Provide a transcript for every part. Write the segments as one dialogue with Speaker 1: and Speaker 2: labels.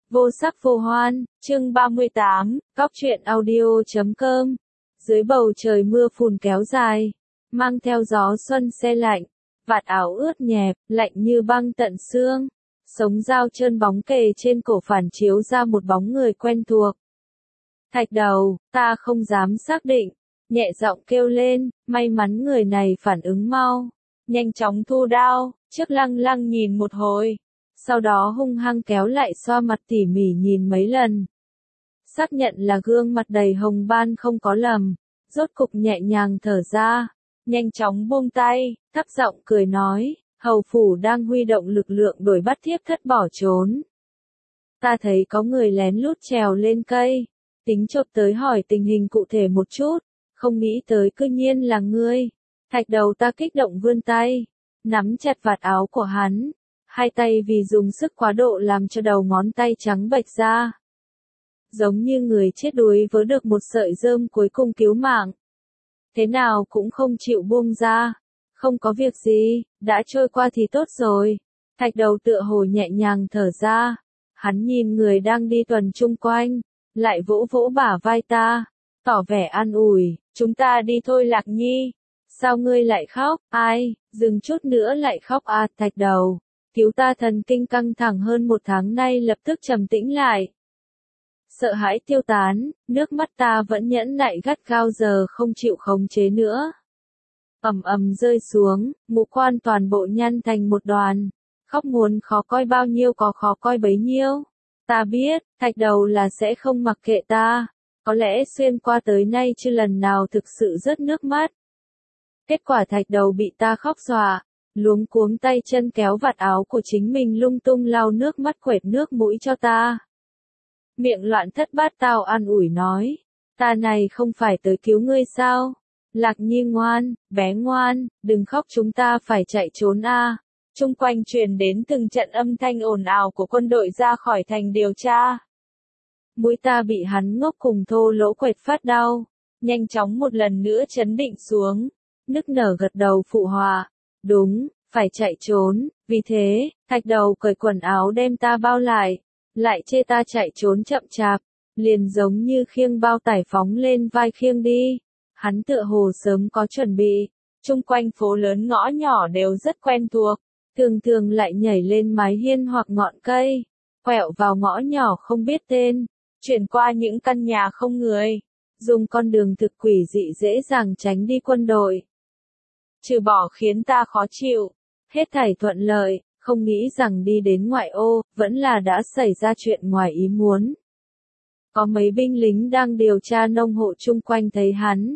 Speaker 1: Vô sắc vô hoan, chương 38, Cóc truyện audio.com. Dưới bầu trời mưa phùn kéo dài, mang theo gió xuân se lạnh, vạt áo ướt nhẹp, lạnh như băng tận xương. Sống dao trơn bóng kề trên cổ phản chiếu ra một bóng người quen thuộc. Thạch Đầu, ta không dám xác định, nhẹ giọng kêu lên, may mắn người này phản ứng mau, nhanh chóng thu đao, trước lăng lăng nhìn một hồi. Sau đó hung hăng kéo lại xoa mặt tỉ mỉ nhìn mấy lần. Xác nhận là gương mặt đầy hồng ban không có lầm, rốt cục nhẹ nhàng thở ra, nhanh chóng buông tay, thấp giọng cười nói, hầu phủ đang huy động lực lượng đuổi bắt thiếp thất bỏ trốn. Ta thấy có người lén lút trèo lên cây, tính chộp tới hỏi tình hình cụ thể một chút, không nghĩ tới cư nhiên là ngươi. Thạch Đầu ta kích động vươn tay, nắm chặt vạt áo của hắn. Hai tay vì dùng sức quá độ làm cho đầu ngón tay trắng bệch ra. Giống như người chết đuối vớ được một sợi rơm cuối cùng cứu mạng. Thế nào cũng không chịu buông ra. Không có việc gì, đã trôi qua thì tốt rồi. Thạch Đầu tựa hồ nhẹ nhàng thở ra. Hắn nhìn người đang đi tuần chung quanh, lại vỗ vỗ bả vai ta, tỏ vẻ an ủi, chúng ta đi thôi Lạc Nhi. Sao ngươi lại khóc, ai, dừng chút nữa lại khóc à Thạch Đầu. Cứu ta thần kinh căng thẳng hơn một tháng nay lập tức trầm tĩnh lại. Sợ hãi tiêu tán, nước mắt ta vẫn nhẫn nại gắt gao giờ không chịu khống chế nữa. Ầm ầm rơi xuống, ngũ quan toàn bộ nhăn thành một đoàn. Khóc muốn khó coi bao nhiêu có khó coi bấy nhiêu. Ta biết, Thạch Đầu là sẽ không mặc kệ ta. Có lẽ xuyên qua tới nay chưa lần nào thực sự rớt nước mắt. Kết quả Thạch Đầu bị ta khóc dọa. Luống cuống tay chân kéo vạt áo của chính mình lung tung lau nước mắt quệt nước mũi cho ta. Miệng loạn thất bát tao an ủi nói, ta này không phải tới cứu ngươi sao? Lạc Nhi ngoan, bé ngoan, đừng khóc chúng ta phải chạy trốn a. Chung quanh truyền đến từng trận âm thanh ồn ào của quân đội ra khỏi thành điều tra. Mũi ta bị hắn ngốc cùng thô lỗ quệt phát đau, nhanh chóng một lần nữa chấn định xuống, nức nở gật đầu phụ họa. Đúng, phải chạy trốn, vì thế, Thạch Đầu cởi quần áo đem ta bao lại chê ta chạy trốn chậm chạp, liền giống như khiêng bao tải phóng lên vai khiêng đi. Hắn tựa hồ sớm có chuẩn bị, chung quanh phố lớn ngõ nhỏ đều rất quen thuộc, thường thường lại nhảy lên mái hiên hoặc ngọn cây, quẹo vào ngõ nhỏ không biết tên, chuyển qua những căn nhà không người, dùng con đường thực quỷ dị dễ dàng tránh đi quân đội. Trừ bỏ khiến ta khó chịu, hết thảy thuận lợi, không nghĩ rằng đi đến ngoại ô, vẫn là đã xảy ra chuyện ngoài ý muốn. Có mấy binh lính đang điều tra nông hộ chung quanh thấy hắn.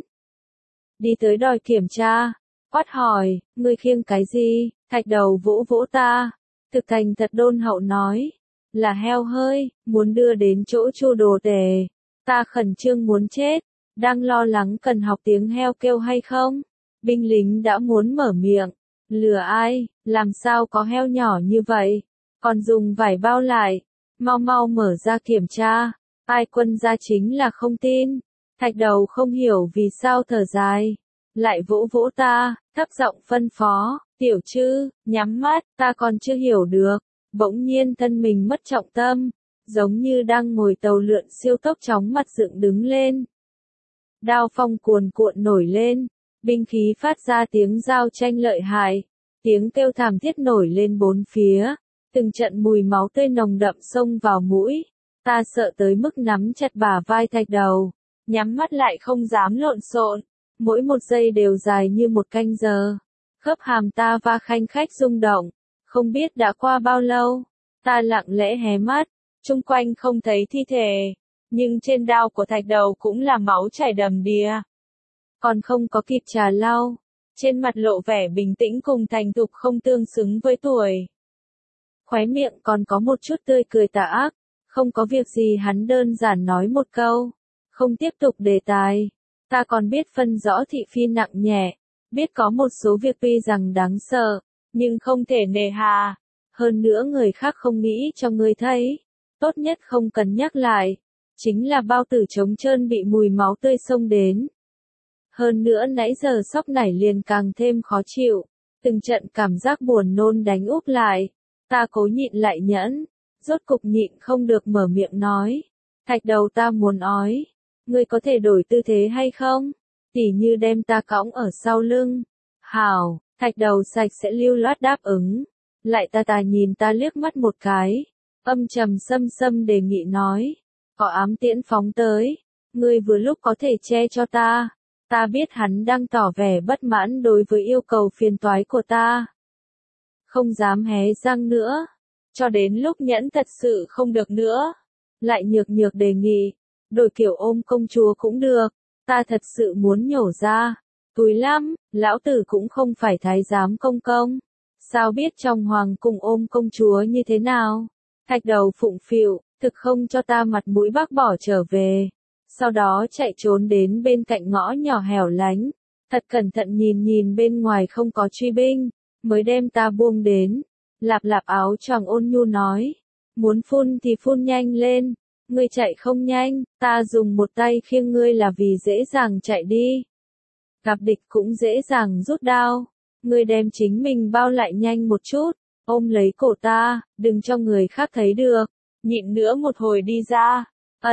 Speaker 1: Đi tới đòi kiểm tra, quát hỏi, ngươi khiêng cái gì? Thạch Đầu vỗ vỗ ta, thực thành thật đôn hậu nói, là heo hơi, muốn đưa đến chỗ Chu Đồ Tề. Ta khẩn trương muốn chết, đang lo lắng cần học tiếng heo kêu hay không? Binh lính đã muốn mở miệng, lừa ai, làm sao có heo nhỏ như vậy, còn dùng vải bao lại, mau mau mở ra kiểm tra, ai quân gia chính là không tin. Thạch Đầu không hiểu vì sao thở dài, lại vỗ vỗ ta, thấp giọng phân phó, Tiểu Trư, nhắm mắt, ta còn chưa hiểu được, bỗng nhiên thân mình mất trọng tâm, giống như đang ngồi tàu lượn siêu tốc chóng mặt dựng đứng lên. Đao phong cuồn cuộn nổi lên. Binh khí phát ra tiếng giao tranh lợi hại, tiếng kêu thảm thiết nổi lên bốn phía, từng trận mùi máu tươi nồng đậm xông vào mũi, ta sợ tới mức nắm chặt bả vai Thạch Đầu, nhắm mắt lại không dám lộn xộn, mỗi một giây đều dài như một canh giờ, khớp hàm ta va khanh khách rung động, không biết đã qua bao lâu, ta lặng lẽ hé mắt, chung quanh không thấy thi thể, nhưng trên đao của Thạch Đầu cũng là máu chảy đầm đìa. Còn không có kịp trà lau, trên mặt lộ vẻ bình tĩnh cùng thành thục không tương xứng với tuổi. Khóe miệng còn có một chút tươi cười tà ác, không có việc gì hắn đơn giản nói một câu, không tiếp tục đề tài. Ta còn biết phân rõ thị phi nặng nhẹ, biết có một số việc tuy rằng đáng sợ, nhưng không thể nề hà. Hơn nữa người khác không nghĩ cho ngươi thấy, tốt nhất không cần nhắc lại, chính là bao tử trống trơn bị mùi máu tươi xông đến. Hơn nữa nãy giờ sóc nảy liền càng thêm khó chịu, từng trận cảm giác buồn nôn đánh úp lại, ta cố nhịn lại nhẫn, rốt cục nhịn không được mở miệng nói. Thạch đầu ta muốn ói. Ngươi có thể đổi tư thế hay không? Tỉ như đem ta cõng ở sau lưng. Hảo, thạch đầu sạch sẽ lưu loát đáp ứng. Lại ta nhìn ta liếc mắt một cái. Âm trầm xâm đề nghị nói. Có ám tiễn phóng tới. Ngươi vừa lúc có thể che cho ta. Ta biết hắn đang tỏ vẻ bất mãn đối với yêu cầu phiền toái của ta. Không dám hé răng nữa. Cho đến lúc nhẫn thật sự không được nữa. Lại nhược đề nghị. Đổi kiểu ôm công chúa cũng được. Ta thật sự muốn nhổ ra. Túi lắm, lão tử cũng không phải thái giám công công. Sao biết trong hoàng cung ôm công chúa như thế nào? Thạch đầu phụng phịu, thực không cho ta mặt mũi bác bỏ trở về. Sau đó chạy trốn đến bên cạnh ngõ nhỏ hẻo lánh. Thật cẩn thận nhìn bên ngoài không có truy binh. Mới đem ta buông đến. Lạp áo choàng ôn nhu nói. Muốn phun thì phun nhanh lên. Ngươi chạy không nhanh, ta dùng một tay khiêng ngươi là vì dễ dàng chạy đi. Gặp địch cũng dễ dàng rút đao. Ngươi đem chính mình bao lại nhanh một chút, ôm lấy cổ ta, đừng cho người khác thấy được. Nhịn nữa một hồi đi ra.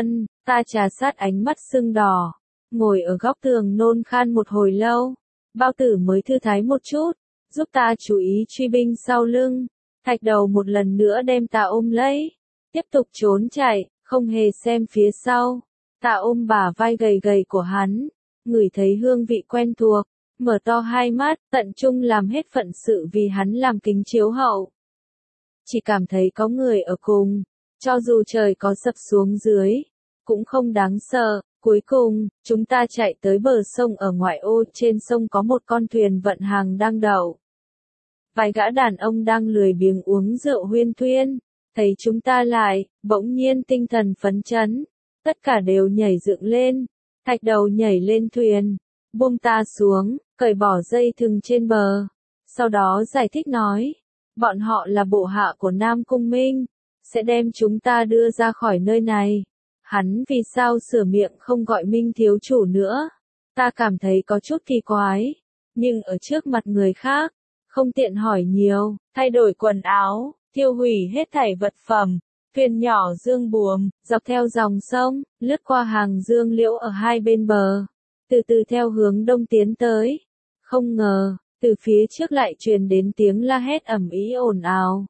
Speaker 1: Ta trà sát ánh mắt sưng đỏ. Ngồi ở góc tường nôn khan một hồi lâu. Bao tử mới thư thái một chút, giúp ta chú ý truy binh sau lưng. Thạch đầu một lần nữa đem ta ôm lấy. Tiếp tục trốn chạy. Không hề xem phía sau, ta ôm bả vai gầy của hắn, ngửi thấy hương vị quen thuộc, mở to hai mắt, tận trung làm hết phận sự vì hắn làm kính chiếu hậu. Chỉ cảm thấy có người ở cùng, cho dù trời có sập xuống dưới, cũng không đáng sợ. Cuối cùng, chúng ta chạy tới bờ sông ở ngoại ô, trên sông có một con thuyền vận hàng đang đậu. Vài gã đàn ông đang lười biếng uống rượu huyên thuyên. Thấy chúng ta lại, bỗng nhiên tinh thần phấn chấn, tất cả đều nhảy dựng lên, thạch đầu nhảy lên thuyền, buông ta xuống, cởi bỏ dây thừng trên bờ, sau đó giải thích nói, bọn họ là bộ hạ của Nam Cung Minh, sẽ đem chúng ta đưa ra khỏi nơi này. Hắn vì sao sửa miệng không gọi Minh thiếu chủ nữa? Ta cảm thấy có chút kỳ quái, nhưng ở trước mặt người khác, không tiện hỏi nhiều, thay đổi quần áo. Tiêu hủy hết thảy vật phẩm, thuyền nhỏ dương buồm, dọc theo dòng sông, lướt qua hàng dương liễu ở hai bên bờ, từ từ theo hướng đông tiến tới. Không ngờ, từ phía trước lại truyền đến tiếng la hét ầm ĩ ồn ào.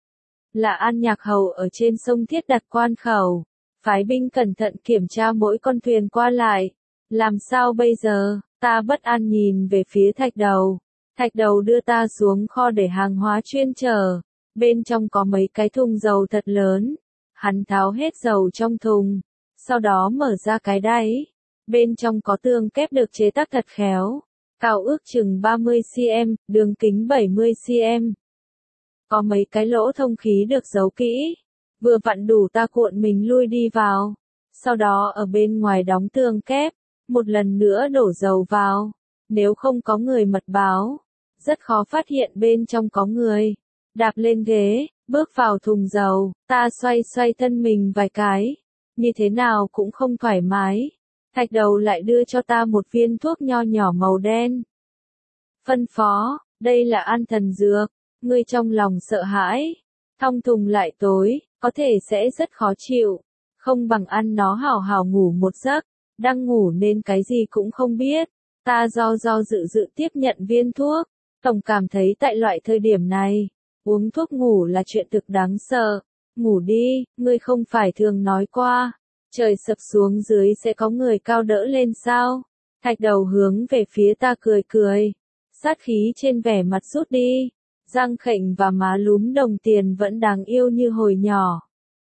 Speaker 1: Là An Nhạc Hầu ở trên sông thiết đặt quan khẩu, phái binh cẩn thận kiểm tra mỗi con thuyền qua lại. Làm sao bây giờ? Ta bất an nhìn về phía thạch đầu. Thạch đầu đưa ta xuống kho để hàng hóa chuyên chở. Bên trong có mấy cái thùng dầu thật lớn. Hắn tháo hết dầu trong thùng. Sau đó mở ra cái đáy. Bên trong có tường kép được chế tác thật khéo. Cao ước chừng 30cm, đường kính 70cm. Có mấy cái lỗ thông khí được giấu kỹ. Vừa vặn đủ ta cuộn mình lui đi vào. Sau đó ở bên ngoài đóng tường kép. Một lần nữa đổ dầu vào. Nếu không có người mật báo, rất khó phát hiện bên trong có người. Đạp lên ghế, bước vào thùng dầu, ta xoay thân mình vài cái. Như thế nào cũng không thoải mái. Thạch đầu lại đưa cho ta một viên thuốc nho nhỏ màu đen. Phân phó, đây là an thần dược. Ngươi trong lòng sợ hãi. Thong thùng lại tối, có thể sẽ rất khó chịu. Không bằng ăn nó hào hào ngủ một giấc. Đang ngủ nên cái gì cũng không biết. Ta do dự tiếp nhận viên thuốc. Tổng cảm thấy tại loại thời điểm này, uống thuốc ngủ là chuyện thực đáng sợ. Ngủ đi, ngươi không phải thường nói qua. Trời sập xuống dưới sẽ có người cao đỡ lên sao? Thạch đầu hướng về phía ta cười. Sát khí trên vẻ mặt rút đi. Răng khệnh và má lúm đồng tiền vẫn đáng yêu như hồi nhỏ.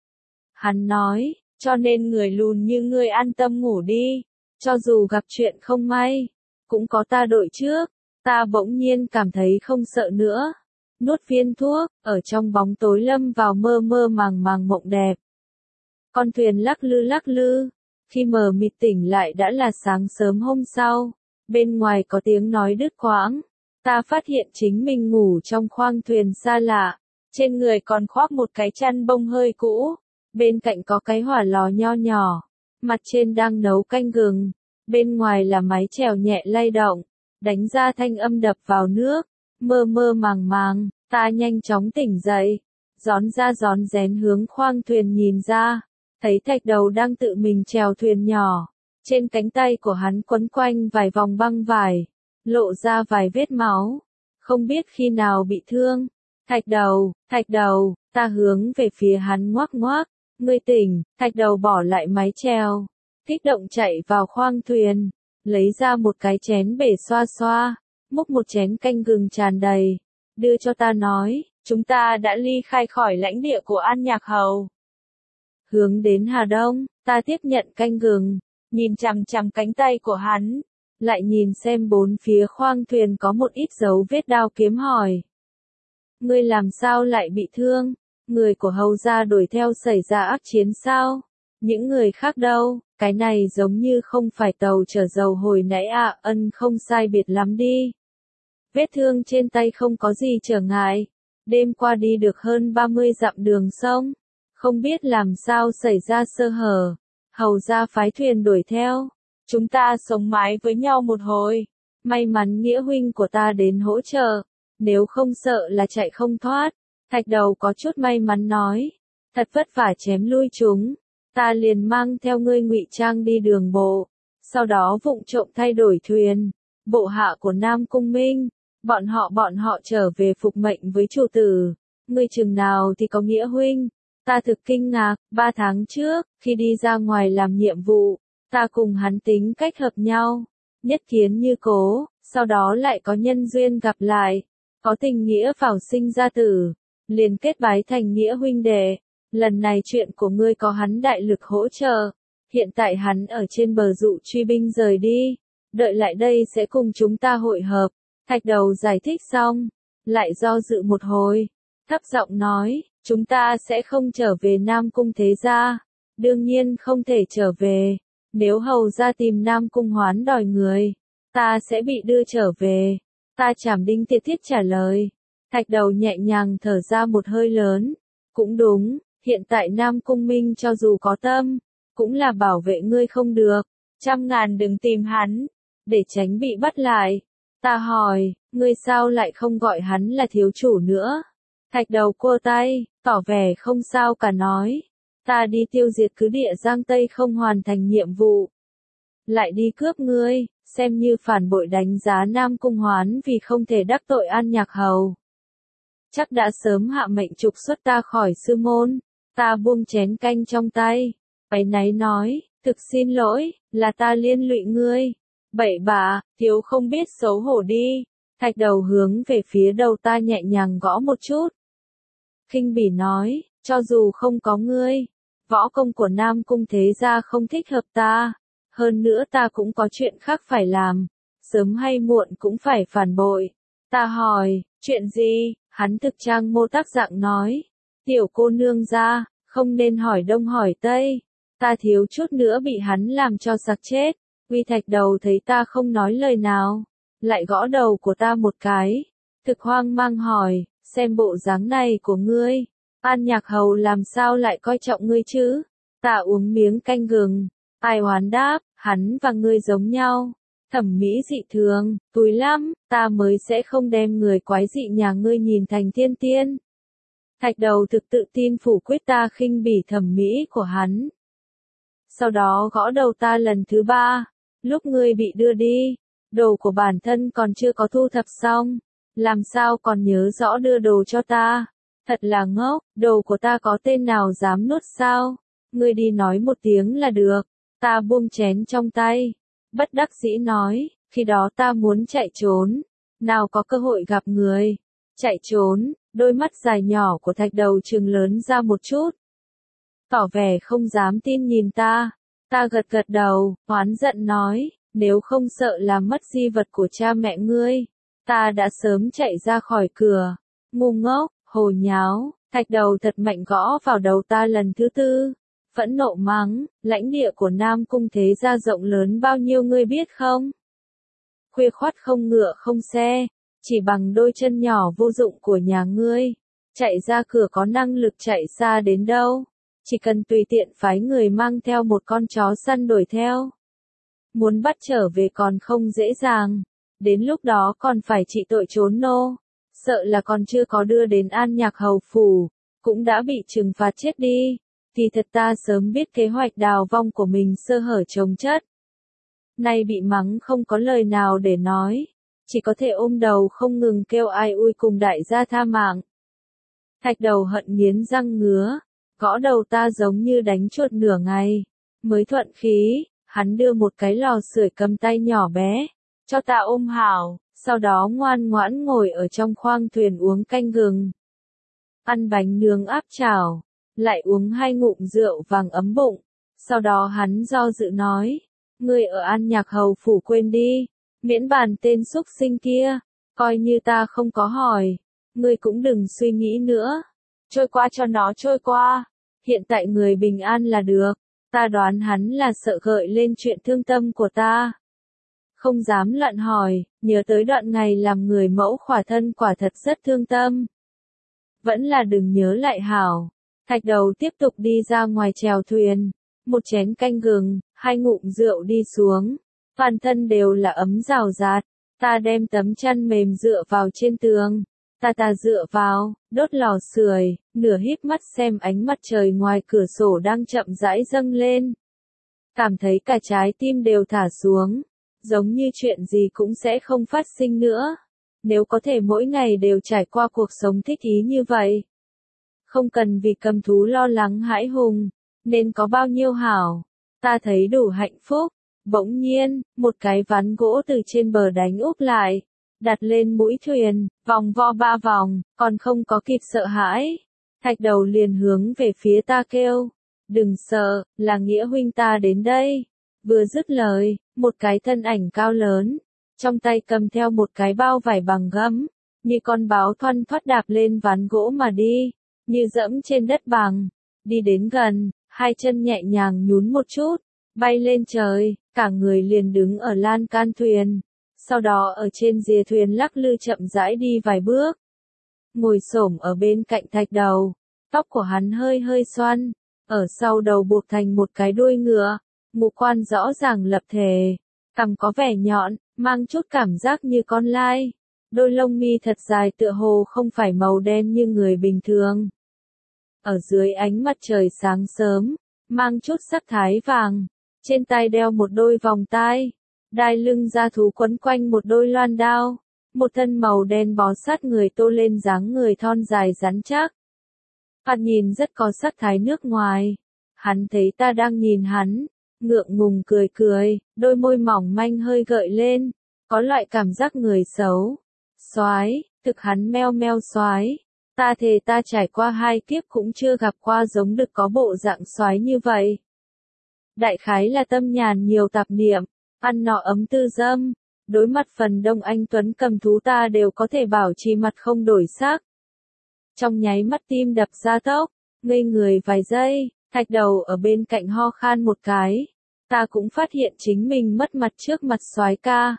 Speaker 1: Hắn nói, cho nên người lùn như ngươi an tâm ngủ đi. Cho dù gặp chuyện không may, cũng có ta đội trước. Ta bỗng nhiên cảm thấy không sợ nữa. Nuốt viên thuốc, ở trong bóng tối lâm vào mơ màng mộng đẹp. Con thuyền lắc lư. Khi mờ mịt tỉnh lại đã là sáng sớm hôm sau. Bên ngoài có tiếng nói đứt quãng. Ta phát hiện chính mình ngủ trong khoang thuyền xa lạ. Trên người còn khoác một cái chăn bông hơi cũ. Bên cạnh có cái hỏa lò nho nhỏ. Mặt trên đang nấu canh gừng. Bên ngoài là mái chèo nhẹ lay động. Đánh ra thanh âm đập vào nước. Mơ màng, ta nhanh chóng tỉnh dậy. rón ra rón rén hướng khoang thuyền nhìn ra, thấy Thạch Đầu đang tự mình chèo thuyền nhỏ, trên cánh tay của hắn quấn quanh vài vòng băng vải, lộ ra vài vết máu, không biết khi nào bị thương. Thạch Đầu, ta hướng về phía hắn ngoác ngoác, ngươi tỉnh. Thạch Đầu bỏ lại mái chèo, kích động chạy vào khoang thuyền, lấy ra một cái chén bể xoa xoa, múc một chén canh gừng tràn đầy, đưa cho ta nói, chúng ta đã ly khai khỏi lãnh địa của An Nhạc Hầu. Hướng đến Hà Đông, ta tiếp nhận canh gừng, nhìn chằm chằm cánh tay của hắn, lại nhìn xem bốn phía khoang thuyền có một ít dấu vết đao kiếm hỏi. Ngươi làm sao lại bị thương? Người của Hầu gia đuổi theo xảy ra ác chiến sao? Những người khác đâu? Cái này giống như không phải tàu chở dầu hồi nãy ạ, ân không sai biệt lắm đi. Vết thương trên tay không có gì trở ngại. Đêm qua đi được hơn 30 dặm đường sông. Không biết làm sao xảy ra sơ hở. Hầu gia phái thuyền đuổi theo. Chúng ta sống mái với nhau một hồi. May mắn nghĩa huynh của ta đến hỗ trợ. Nếu không sợ là chạy không thoát. Thạch Đầu có chút may mắn nói. Thật vất vả chém lui chúng. Ta liền mang theo ngươi ngụy trang đi đường bộ. Sau đó vụng trộm thay đổi thuyền. Bộ hạ của Nam Cung Minh. Bọn họ trở về phục mệnh với chủ tử. Ngươi chừng nào thì có nghĩa huynh. Ta thực kinh ngạc, 3 tháng trước, khi đi ra ngoài làm nhiệm vụ, ta cùng hắn tính cách hợp nhau. Nhất kiến như cố, sau đó lại có nhân duyên gặp lại. Có tình nghĩa vào sinh ra tử. Liền kết bái thành nghĩa huynh đệ. Lần này chuyện của ngươi có hắn đại lực hỗ trợ. Hiện tại hắn ở trên bờ dụ truy binh rời đi. Đợi lại đây sẽ cùng chúng ta hội hợp. Thạch Đầu giải thích xong. Lại do dự một hồi. Thấp giọng nói, chúng ta sẽ không trở về Nam Cung thế gia. Đương nhiên không thể trở về. Nếu Hầu gia tìm Nam Cung Hoán đòi người, ta sẽ bị đưa trở về. Ta Trảm Đinh Tiệt Thiết trả lời. Thạch Đầu nhẹ nhàng thở ra một hơi lớn. Cũng đúng, hiện tại Nam Cung Minh cho dù có tâm, cũng là bảo vệ ngươi không được. 100.000 đừng tìm hắn, để tránh bị bắt lại. Ta hỏi, ngươi sao lại không gọi hắn là thiếu chủ nữa? Thạch Đầu cua tay, tỏ vẻ không sao cả nói. Ta đi tiêu diệt cứ địa Giang Tây không hoàn thành nhiệm vụ. Lại đi cướp ngươi, xem như phản bội đánh giá Nam Cung Hoán vì không thể đắc tội An Nhạc Hầu. Chắc đã sớm hạ mệnh trục xuất ta khỏi sư môn. Ta buông chén canh trong tay. Áy náy nói, thực xin lỗi, là ta liên lụy ngươi. Bậy bạ, thiếu không biết xấu hổ đi. Thạch Đầu hướng về phía đầu ta nhẹ nhàng gõ một chút. Khinh bỉ nói, cho dù không có ngươi, võ công của Nam Cung thế gia không thích hợp ta. Hơn nữa ta cũng có chuyện khác phải làm. Sớm hay muộn cũng phải phản bội. Ta hỏi, chuyện gì? Hắn thực trang mô tác dạng nói. Tiểu cô nương ra, không nên hỏi đông hỏi tây. Ta thiếu chút nữa bị hắn làm cho sặc chết. Uy Thạch Đầu thấy ta không nói lời nào, lại gõ đầu của ta một cái. Thực hoang mang hỏi, xem bộ dáng này của ngươi, An Nhạc Hầu làm sao lại coi trọng ngươi chứ? Ta uống miếng canh gừng. Ai Hoán đáp, hắn và ngươi giống nhau. Thẩm mỹ dị thường, túi lắm, ta mới sẽ không đem người quái dị nhà ngươi nhìn thành thiên tiên. Thạch Đầu thực tự tin phủ quyết ta khinh bỉ thẩm mỹ của hắn. Sau đó gõ đầu ta lần thứ 3, lúc ngươi bị đưa đi, đồ của bản thân còn chưa có thu thập xong, làm sao còn nhớ rõ đưa đồ cho ta, thật là ngốc, đồ của ta có tên nào dám nuốt sao, ngươi đi nói một tiếng là được, ta buông chén trong tay, bất đắc dĩ nói, khi đó ta muốn chạy trốn, nào có cơ hội gặp người, chạy trốn, đôi mắt dài nhỏ của Thạch Đầu trừng lớn ra một chút. Tỏ vẻ không dám tin nhìn ta gật gật đầu, oán giận nói, nếu không sợ làm mất di vật của cha mẹ ngươi, ta đã sớm chạy ra khỏi cửa, ngu ngốc, hồ nháo, Thạch Đầu thật mạnh gõ vào đầu ta lần thứ 4, phẫn nộ mắng, lãnh địa của Nam Cung thế gia rộng lớn bao nhiêu ngươi biết không? Khuya khoắt không ngựa không xe, chỉ bằng đôi chân nhỏ vô dụng của nhà ngươi, chạy ra cửa có năng lực chạy xa đến đâu? Chỉ cần tùy tiện phái người mang theo một con chó săn đuổi theo. Muốn bắt trở về còn không dễ dàng. Đến lúc đó còn phải trị tội trốn nô. Sợ là còn chưa có đưa đến An Nhạc Hầu phủ. cũng đã bị trừng phạt chết đi. Thì thật ta sớm biết kế hoạch đào vong của mình sơ hở chồng chất. Nay bị mắng không có lời nào để nói, chỉ có thể ôm đầu không ngừng kêu ai ui cùng đại gia tha mạng. Thạch Đầu hận nghiến răng ngứa, gõ đầu ta giống như đánh chuột nửa ngày, mới thuận khí, hắn đưa một cái lò sưởi cầm tay nhỏ bé, cho ta ôm hảo, sau đó ngoan ngoãn ngồi ở trong khoang thuyền uống canh gừng. Ăn bánh nướng áp chảo, lại uống 2 ngụm rượu vàng ấm bụng, sau đó hắn do dự nói, ngươi ở An Nhạc Hầu phủ quên đi, miễn bàn tên xúc sinh kia, coi như ta không có hỏi, ngươi cũng đừng suy nghĩ nữa, trôi qua cho nó trôi qua, hiện tại người bình an là được, ta đoán hắn là sợ gợi lên chuyện thương tâm của ta. Không dám loạn hỏi, nhớ tới đoạn ngày làm người mẫu khỏa thân quả thật rất thương tâm. Vẫn là đừng nhớ lại hảo. Thạch Đầu tiếp tục đi ra ngoài chèo thuyền, một chén canh gừng, 2 ngụm rượu đi xuống, toàn thân đều là ấm rào rạt, ta đem tấm chăn mềm dựa vào trên tường, ta dựa vào, đốt lò sưởi, nửa híp mắt xem ánh mặt trời ngoài cửa sổ đang chậm rãi dâng lên. Cảm thấy cả trái tim đều thả xuống, giống như chuyện gì cũng sẽ không phát sinh nữa. Nếu có thể mỗi ngày đều trải qua cuộc sống thích ý như vậy. Không cần vì cầm thú lo lắng hãi hùng, nên có bao nhiêu hảo. Ta thấy đủ hạnh phúc. Bỗng nhiên, một cái ván gỗ từ trên bờ đánh úp lại, đặt lên mũi thuyền, vòng vo 3 vòng, còn không có kịp sợ hãi. Thạch Đầu liền hướng về phía ta kêu, đừng sợ, là Nghĩa huynh ta đến đây. Vừa dứt lời, một cái thân ảnh cao lớn, trong tay cầm theo một cái bao vải bằng gấm, như con báo thoăn thoắt đạp lên ván gỗ mà đi, như dẫm trên đất bằng, đi đến gần, 2 chân nhẹ nhàng nhún một chút, bay lên trời, cả người liền đứng ở lan can thuyền, sau đó ở trên rìa thuyền lắc lư chậm rãi đi vài bước. Ngồi xổm ở bên cạnh Thạch Đầu, tóc của hắn hơi hơi xoăn, ở sau đầu buộc thành một cái đuôi ngựa, ngũ quan rõ ràng lập thể, cằm có vẻ nhọn, mang chút cảm giác như con lai, đôi lông mi thật dài tựa hồ không phải màu đen như người bình thường. Ở dưới ánh mặt trời sáng sớm, mang chút sắc thái vàng, trên tay đeo một đôi vòng tai, đai lưng da thú quấn quanh một đôi loan đao, một thân màu đen bó sát người tô lên dáng người thon dài rắn chắc. Hắn nhìn rất có sắc thái nước ngoài. Hắn thấy ta đang nhìn hắn, ngượng ngùng cười cười, đôi môi mỏng manh hơi gợi lên, có loại cảm giác người xấu. Soái, thực hắn meo meo soái. Ta thề ta trải qua 2 kiếp cũng chưa gặp qua giống đực có bộ dạng soái như vậy. Đại khái là tâm nhàn nhiều tạp niệm, ăn nọ ấm tư dâm, đối mặt phần đông anh tuấn cầm thú ta đều có thể bảo trì mặt không đổi sắc. Trong nháy mắt tim đập ra tốc, ngây người vài giây, Thạch Đầu ở bên cạnh ho khan một cái, ta cũng phát hiện chính mình mất mặt trước mặt soái ca.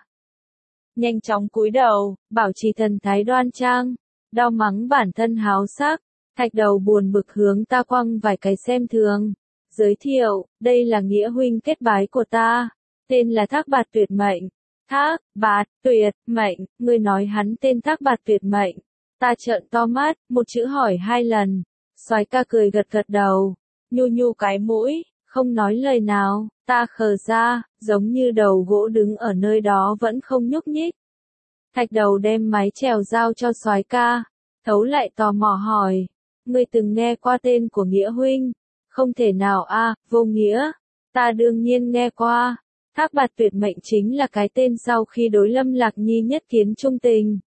Speaker 1: Nhanh chóng cúi đầu, bảo trì thần thái đoan trang, đau mắng bản thân háo sắc, Thạch Đầu buồn bực hướng ta quăng vài cái xem thường. Giới thiệu, đây là Nghĩa huynh kết bái của ta, tên là Thác Bạt Tuyệt Mệnh. Thác, Bạt, Tuyệt, Mệnh, ngươi nói hắn tên Thác Bạt Tuyệt Mệnh. Ta trợn to mắt, một chữ hỏi 2 lần. Soái ca cười gật gật đầu, nhu nhu cái mũi, không nói lời nào, ta khờ ra, giống như đầu gỗ đứng ở nơi đó vẫn không nhúc nhích. Thạch Đầu đem máy chèo giao cho soái ca, thấu lại tò mò hỏi, ngươi từng nghe qua tên của Nghĩa huynh? Không thể nào a, Vô Nghĩa. Ta đương nhiên nghe qua. Thác Bạt Tuyệt Mệnh chính là cái tên sau khi đối Lâm Lạc Nhi nhất kiến trung tình.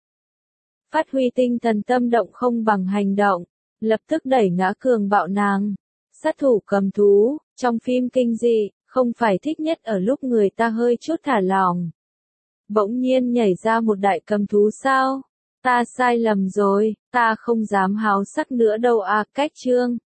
Speaker 1: Phát huy tinh thần tâm động không bằng hành động, lập tức đẩy ngã cường bạo nàng. Sát thủ cầm thú, trong phim kinh dị, không phải thích nhất ở lúc người ta hơi chút thả lỏng. Bỗng nhiên nhảy ra một đại cầm thú sao? Ta sai lầm rồi, ta không dám háo sắc nữa đâu à, cách chương.